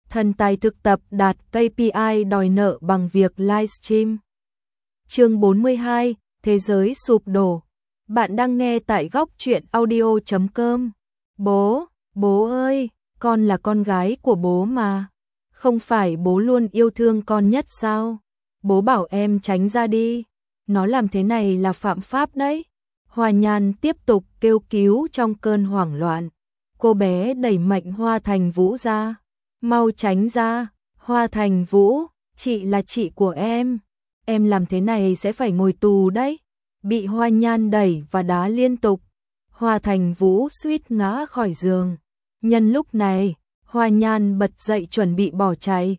Thần tài thực tập đạt KPI đòi nợ bằng việc livestream. Chương 42, Thế giới sụp đổ. Bạn đang nghe tại góc truyện audio.com. Bố ơi, con là con gái của bố mà. Không phải bố luôn yêu thương con nhất sao? Bố bảo em tránh ra đi. Nó làm thế này là phạm pháp đấy. Hoa Nhan tiếp tục kêu cứu trong cơn hoảng loạn. Cô bé đẩy mạnh Hoa Thành Vũ ra. Mau tránh ra, Hoa Thành Vũ, chị là chị của em. Em làm thế này sẽ phải ngồi tù đấy. Bị Hoa Nhan đẩy và đá liên tục. Hoa Thành Vũ suýt ngã khỏi giường. Nhân lúc này, Hoa Nhan bật dậy chuẩn bị bỏ chạy.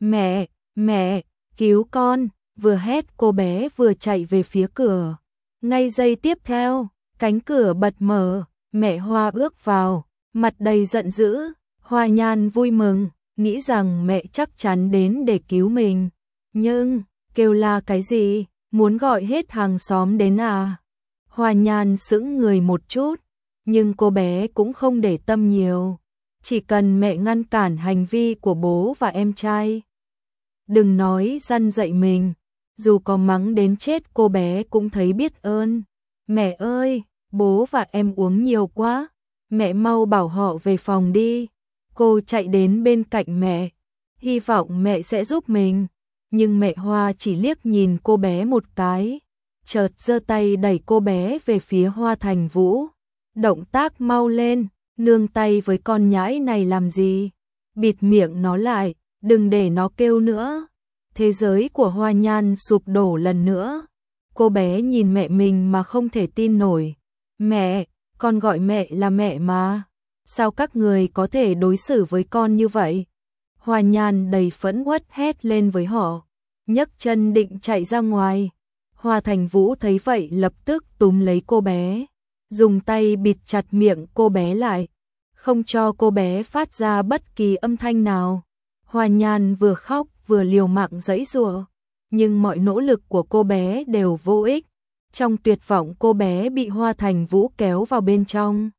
Mẹ, cứu con, vừa hét cô bé vừa chạy về phía cửa. Ngay giây tiếp theo, cánh cửa bật mở, mẹ Hoa bước vào, mặt đầy giận dữ. Hoa Nhan vui mừng, nghĩ rằng mẹ chắc chắn đến để cứu mình. Nhưng, kêu la cái gì, muốn gọi hết hàng xóm đến à? Hoa Nhan sững người một chút, nhưng cô bé cũng không để tâm nhiều. Chỉ cần mẹ ngăn cản hành vi của bố và em trai. Đừng nói răn dạy mình, dù có mắng đến chết cô bé cũng thấy biết ơn. Mẹ ơi, bố và em uống nhiều quá, mẹ mau bảo họ về phòng đi. Cô chạy đến bên cạnh mẹ, hy vọng mẹ sẽ giúp mình. Nhưng mẹ Hoa chỉ liếc nhìn cô bé một cái, chợt giơ tay đẩy cô bé về phía Hoa Thành Vũ. Động tác mau lên, nương tay với con nhãi này làm gì? Bịt miệng nó lại, đừng để nó kêu nữa. Thế giới của Hoa Nhan sụp đổ lần nữa. Cô bé nhìn mẹ mình mà không thể tin nổi. Mẹ, con gọi mẹ là mẹ mà. Sao các người có thể đối xử với con như vậy? Hoa Nhan đầy phẫn uất hét lên với họ, nhấc chân định chạy ra ngoài. Hoa Thành Vũ thấy vậy lập tức túm lấy cô bé, dùng tay bịt chặt miệng cô bé lại, không cho cô bé phát ra bất kỳ âm thanh nào. Hoa Nhan vừa khóc vừa liều mạng giãy giụa, nhưng mọi nỗ lực của cô bé đều vô ích. Trong tuyệt vọng cô bé bị Hoa Thành Vũ kéo vào bên trong.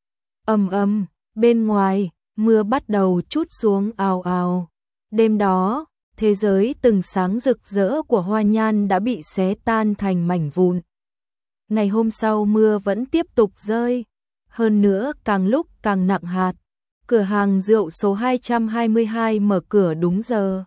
Ầm, bên ngoài, mưa bắt đầu trút xuống ào ào. Đêm đó, thế giới từng sáng rực rỡ của Hoa Nhan đã bị xé tan thành mảnh vụn. Ngày hôm sau mưa vẫn tiếp tục rơi, hơn nữa càng lúc càng nặng hạt. Cửa hàng rượu số 222 mở cửa đúng giờ.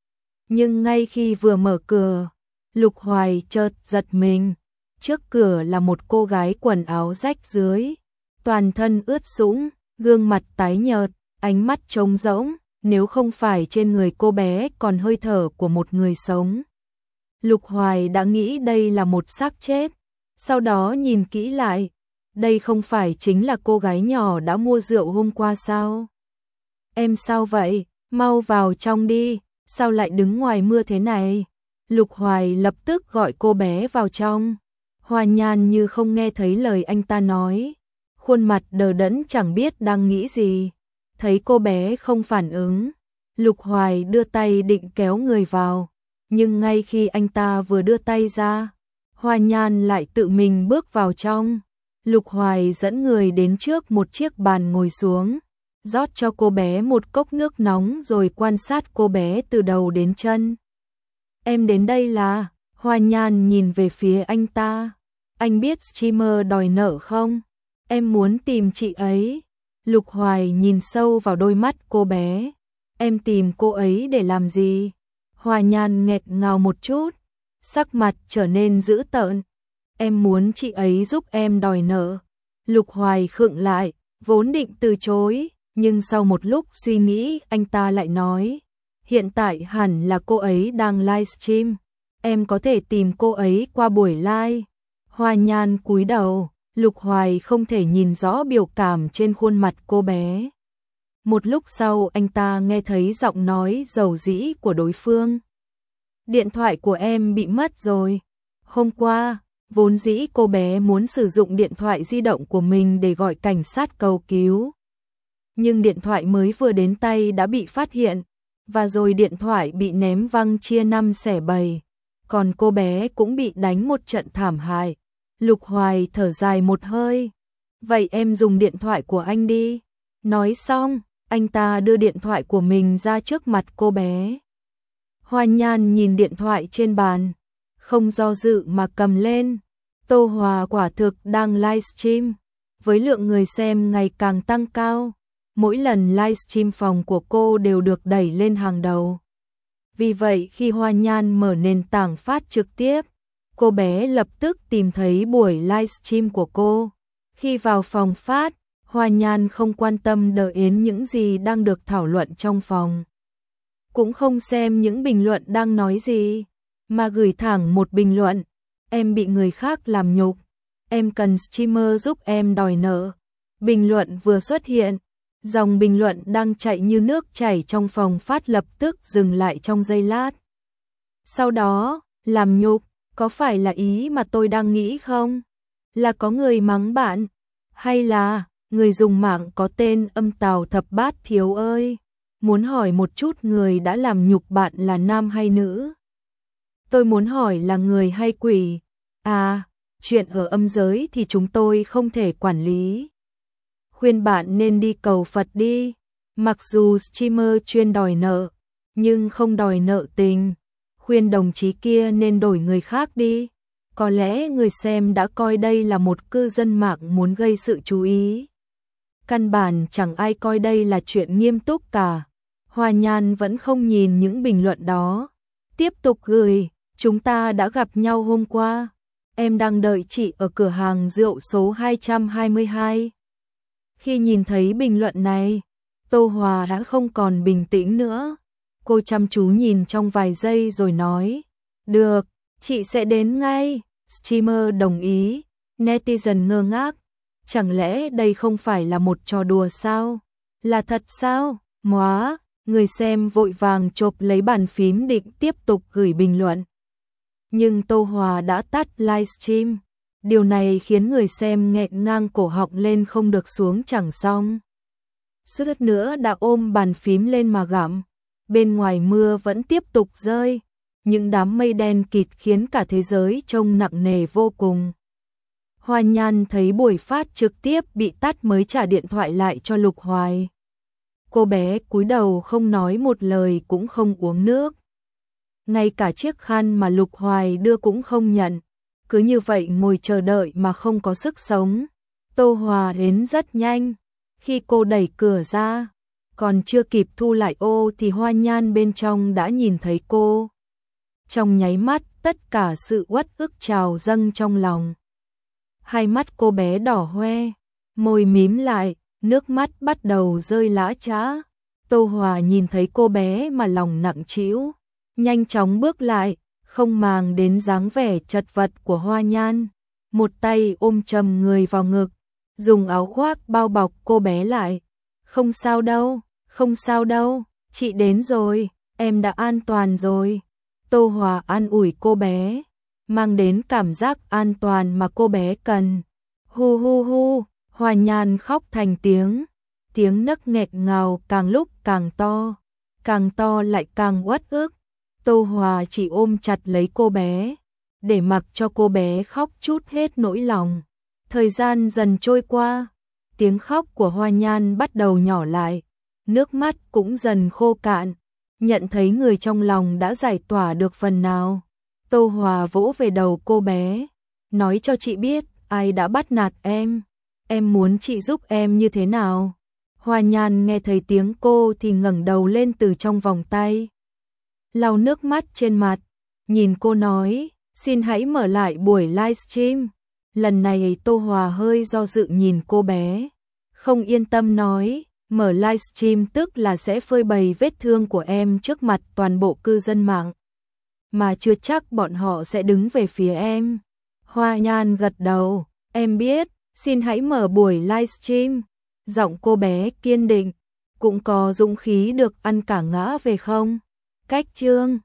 Nhưng ngay khi vừa mở cửa, Lục Hoài chợt giật mình. Trước cửa là một cô gái quần áo rách rưới, toàn thân ướt sũng, gương mặt tái nhợt, ánh mắt trống rỗng, nếu không phải trên người cô bé còn hơi thở của một người sống. Lục Hoài đã nghĩ đây là một xác chết, sau đó nhìn kỹ lại, đây không phải chính là cô gái nhỏ đã mua rượu hôm qua sao? Em sao vậy? Mau vào trong đi, sao lại đứng ngoài mưa thế này? Lục Hoài lập tức gọi cô bé vào trong. Hoa Nhan như không nghe thấy lời anh ta nói, khuôn mặt đờ đẫn chẳng biết đang nghĩ gì. Thấy cô bé không phản ứng, Lục Hoài đưa tay định kéo người vào, nhưng ngay khi anh ta vừa đưa tay ra, Hoa Nhan lại tự mình bước vào trong. Lục Hoài dẫn người đến trước một chiếc bàn ngồi xuống, rót cho cô bé một cốc nước nóng rồi quan sát cô bé từ đầu đến chân. Em đến đây là? Hoa Nhan nhìn về phía anh ta. Anh biết streamer đòi nợ không? Em muốn tìm chị ấy. Lục Hoài nhìn sâu vào đôi mắt cô bé. Em tìm cô ấy để làm gì? Hoa Nhan nghẹt ngào một chút, sắc mặt trở nên dữ tợn. Em muốn chị ấy giúp em đòi nợ. Lục Hoài khựng lại, vốn định từ chối, nhưng sau một lúc suy nghĩ anh ta lại nói. Hiện tại hẳn là cô ấy đang livestream. Em có thể tìm cô ấy qua buổi live. Hoa Nhan cúi đầu, Lục Hoài không thể nhìn rõ biểu cảm trên khuôn mặt cô bé. Một lúc sau anh ta nghe thấy giọng nói dầu dĩ của đối phương. Điện thoại của em bị mất rồi. Hôm qua, vốn dĩ cô bé muốn sử dụng điện thoại di động của mình để gọi cảnh sát cầu cứu. Nhưng điện thoại mới vừa đến tay đã bị phát hiện, và rồi điện thoại bị ném văng chia 5 xẻ 7. Còn cô bé cũng bị đánh một trận thảm hại. Lục Hoài thở dài một hơi. Vậy em dùng điện thoại của anh đi. Nói xong, Anh ta đưa điện thoại của mình ra trước mặt cô bé. Hoa Nhan nhìn điện thoại trên bàn, không do dự mà cầm lên. Tô Hòa quả thực đang livestream, với lượng người xem ngày càng tăng cao. Mỗi lần livestream phòng của cô đều được đẩy lên hàng đầu. Vì vậy khi Hoa Nhan mở nền tảng phát trực tiếp, cô bé lập tức tìm thấy buổi livestream của cô. Khi vào phòng phát, Hoa Nhan không quan tâm đến những gì đang được thảo luận trong phòng. Cũng không xem những bình luận đang nói gì, mà gửi thẳng một bình luận. Em bị người khác làm nhục, em cần streamer giúp em đòi nợ. Bình luận vừa xuất hiện, dòng bình luận đang chạy như nước chảy trong phòng phát lập tức dừng lại trong giây lát. Sau đó, làm nhục, có phải là ý mà tôi đang nghĩ không? Là có người mắng bạn? Hay là, người dùng mạng có tên Âm Tào Thập Bát Thiếu ơi? Muốn hỏi một chút người đã làm nhục bạn là nam hay nữ? Tôi muốn hỏi là người hay quỷ? À, chuyện ở âm giới thì chúng tôi không thể quản lý. Khuyên bạn nên đi cầu Phật đi. Mặc dù streamer chuyên đòi nợ, nhưng không đòi nợ tình. Khuyên đồng chí kia nên đổi người khác đi. Có lẽ người xem đã coi đây là một cư dân mạng muốn gây sự chú ý. Căn bản chẳng ai coi đây là chuyện nghiêm túc cả. Hoa Nhan vẫn không nhìn những bình luận đó. Tiếp tục gửi, chúng ta đã gặp nhau hôm qua. Em đang đợi chị ở cửa hàng rượu số 222. Khi nhìn thấy bình luận này, Tô Hòa đã không còn bình tĩnh nữa. Cô chăm chú nhìn trong vài giây rồi nói, được, chị sẽ đến ngay. Streamer đồng ý, netizen ngơ ngác. Chẳng lẽ đây không phải là một trò đùa sao? Là thật sao? Móa, người xem vội vàng chộp lấy bàn phím định tiếp tục gửi bình luận. Nhưng Tô Hòa đã tắt livestream. Điều này khiến người xem nghẹn ngang cổ họng lên không được xuống chẳng xong. Suýt nữa đã ôm bàn phím lên mà gặm. Bên ngoài mưa vẫn tiếp tục rơi. Những đám mây đen kịt khiến cả thế giới trông nặng nề vô cùng. Hoa Nhan thấy buổi phát trực tiếp bị tắt mới trả điện thoại lại cho Lục Hoài. Cô bé cúi đầu không nói một lời cũng không uống nước. Ngay cả chiếc khăn mà Lục Hoài đưa cũng không nhận. Cứ như vậy ngồi chờ đợi mà không có sức sống. Tô Hòa đến rất nhanh. Khi cô đẩy cửa ra, còn chưa kịp thu lại ô thì Hoa Nhan bên trong đã nhìn thấy cô. Trong nháy mắt, tất cả sự uất ức trào dâng trong lòng. Hai mắt cô bé đỏ hoe, môi mím lại, nước mắt bắt đầu rơi lã chã. Tô Hòa nhìn thấy cô bé mà lòng nặng trĩu, nhanh chóng bước lại, không màng đến dáng vẻ chật vật của Hoa Nhan. Một tay ôm chầm người vào ngực, dùng áo khoác bao bọc cô bé lại. Không sao đâu, không sao đâu, chị đến rồi, em đã an toàn rồi. Tô Hòa an ủi cô bé, mang đến cảm giác an toàn mà cô bé cần. Hu hu hu, Hoa Nhan khóc thành tiếng nấc nghẹt ngào càng lúc càng to lại càng uất ức. Tô Hòa chỉ ôm chặt lấy cô bé, để mặc cho cô bé khóc trút hết nỗi lòng. Thời gian dần trôi qua, tiếng khóc của Hoa Nhan bắt đầu nhỏ lại, nước mắt cũng dần khô cạn. Nhận thấy người trong lòng đã giải tỏa được phần nào, Tô Hòa vỗ về đầu cô bé, nói cho chị biết ai đã bắt nạt em muốn chị giúp em như thế nào. Hoa Nhan nghe thấy tiếng cô thì ngẩng đầu lên từ trong vòng tay, lau nước mắt trên mặt, nhìn cô nói, xin hãy mở lại buổi livestream. Lần này Tô Hòa hơi do dự nhìn cô bé, không yên tâm nói, mở livestream tức là sẽ phơi bày vết thương của em trước mặt toàn bộ cư dân mạng, mà chưa chắc bọn họ sẽ đứng về phía em. Hoa Nhan gật đầu, em biết, xin hãy mở buổi livestream. Giọng cô bé kiên định, cũng có dũng khí được ăn cả ngã về không? Cách chương